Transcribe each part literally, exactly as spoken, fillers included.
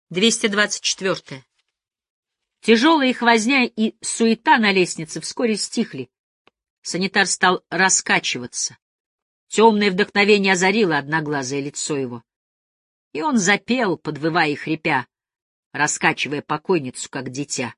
двести двадцать четыре. Тяжелая их возня и суета на лестнице вскоре стихли. Санитар стал раскачиваться. Темное вдохновение озарило одноглазое лицо его. И он запел, подвывая и хрипя, раскачивая покойницу, как дитя.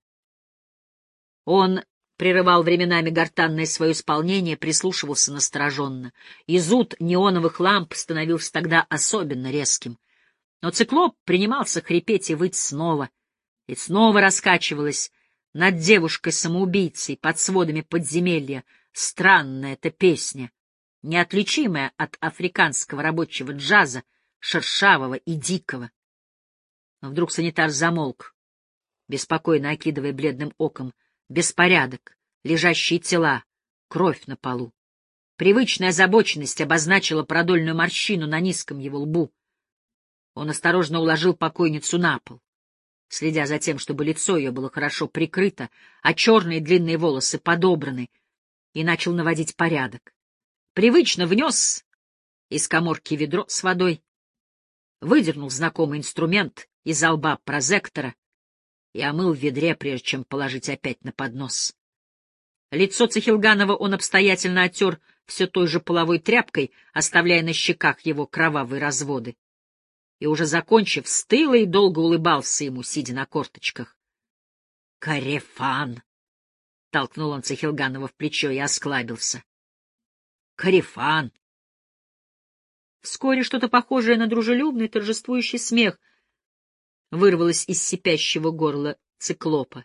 Он прерывал временами гортанное свое исполнение, прислушивался настороженно, и зуд неоновых ламп становился тогда особенно резким. Но циклоп принимался хрипеть и выть снова, и снова раскачивалась над девушкой-самоубийцей под сводами подземелья странная эта песня, неотличимая от африканского рабочего джаза, шершавого и дикого. Но вдруг санитар замолк, беспокойно окидывая бледным оком беспорядок, лежащие тела, кровь на полу. Привычная озабоченность обозначила продольную морщину на низком его лбу. Он осторожно уложил покойницу на пол, следя за тем, чтобы лицо ее было хорошо прикрыто, а черные длинные волосы подобраны, и начал наводить порядок. Привычно внес из каморки ведро с водой, выдернул знакомый инструмент из-за лба прозектора и омыл в ведре, прежде чем положить опять на поднос. Лицо Цихилганова он обстоятельно оттер все той же половой тряпкой, оставляя на щеках его кровавые разводы. И, уже закончив, стыло и долго улыбался ему, сидя на корточках. — Карефан! — толкнул он Цихилганова в плечо и осклабился. — Карефан! Вскоре что-то похожее на дружелюбный, торжествующий смех вырвалось из сипящего горла циклопа.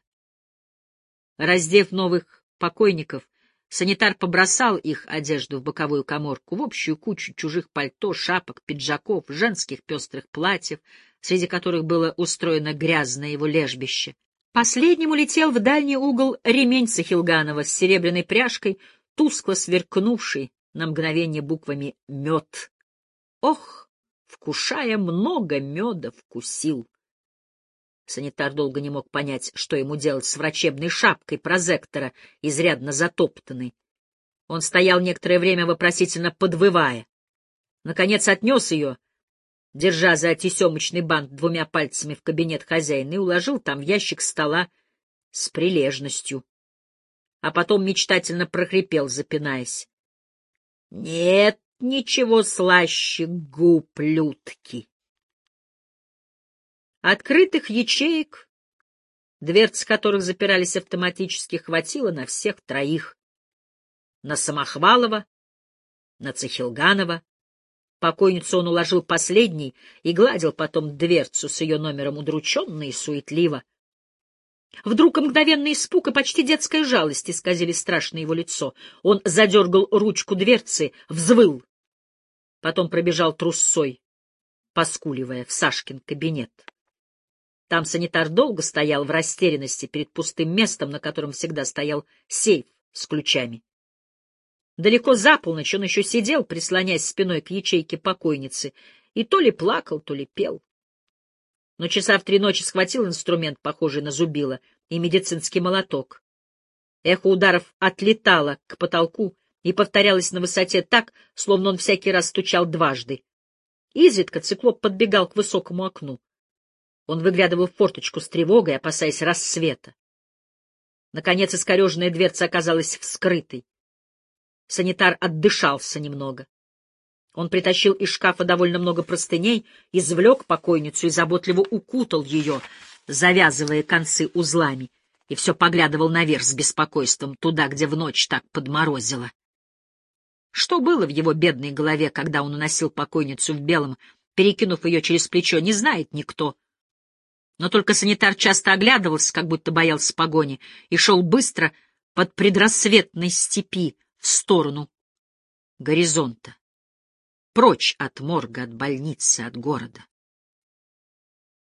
Раздев новых покойников, санитар побросал их одежду в боковую каморку, в общую кучу чужих пальто, шапок, пиджаков, женских пестрых платьев, среди которых было устроено грязное его лежбище. Последним улетел в дальний угол ремень Цихилганова с серебряной пряжкой, тускло сверкнувший на мгновение буквами «мед». Ох, вкушая много меда, вкусил. Санитар долго не мог понять, что ему делать с врачебной шапкой прозектора, изрядно затоптанной. Он стоял некоторое время вопросительно подвывая. Наконец отнес ее, держа за тесемочный бант двумя пальцами, в кабинет хозяина и уложил там в ящик стола с прилежностью. А потом мечтательно прохрипел, запинаясь. — Нет ничего слаще губ Людки. Открытых ячеек, дверцы которых запирались автоматически, хватило на всех троих. На Самохвалова, на Цихилганова. Покойницу он уложил последней и гладил потом дверцу с ее номером удрученно и суетливо. Вдруг мгновенный испуг и почти детская жалость исказили страшное его лицо. Он задергал ручку дверцы, взвыл. Потом пробежал трусцой, поскуливая, в Сашкин кабинет. Там санитар долго стоял в растерянности перед пустым местом, на котором всегда стоял сейф с ключами. Далеко за полночь он еще сидел, прислонясь спиной к ячейке покойницы, и то ли плакал, то ли пел. Но часа в три ночи схватил инструмент, похожий на зубило, и медицинский молоток. Эхо ударов отлетало к потолку и повторялось на высоте так, словно он всякий раз стучал дважды. Изредка циклоп подбегал к высокому окну. Он выглядывал в форточку с тревогой, опасаясь рассвета. Наконец искореженная дверца оказалась вскрытой. Санитар отдышался немного. Он притащил из шкафа довольно много простыней, извлек покойницу и заботливо укутал ее, завязывая концы узлами, и все поглядывал наверх с беспокойством, туда, где в ночь так подморозило. Что было в его бедной голове, когда он уносил покойницу в белом, перекинув ее через плечо, не знает никто. Но только санитар часто оглядывался, как будто боялся погони, и шел быстро под предрассветной степи в сторону горизонта, прочь от морга, от больницы, от города.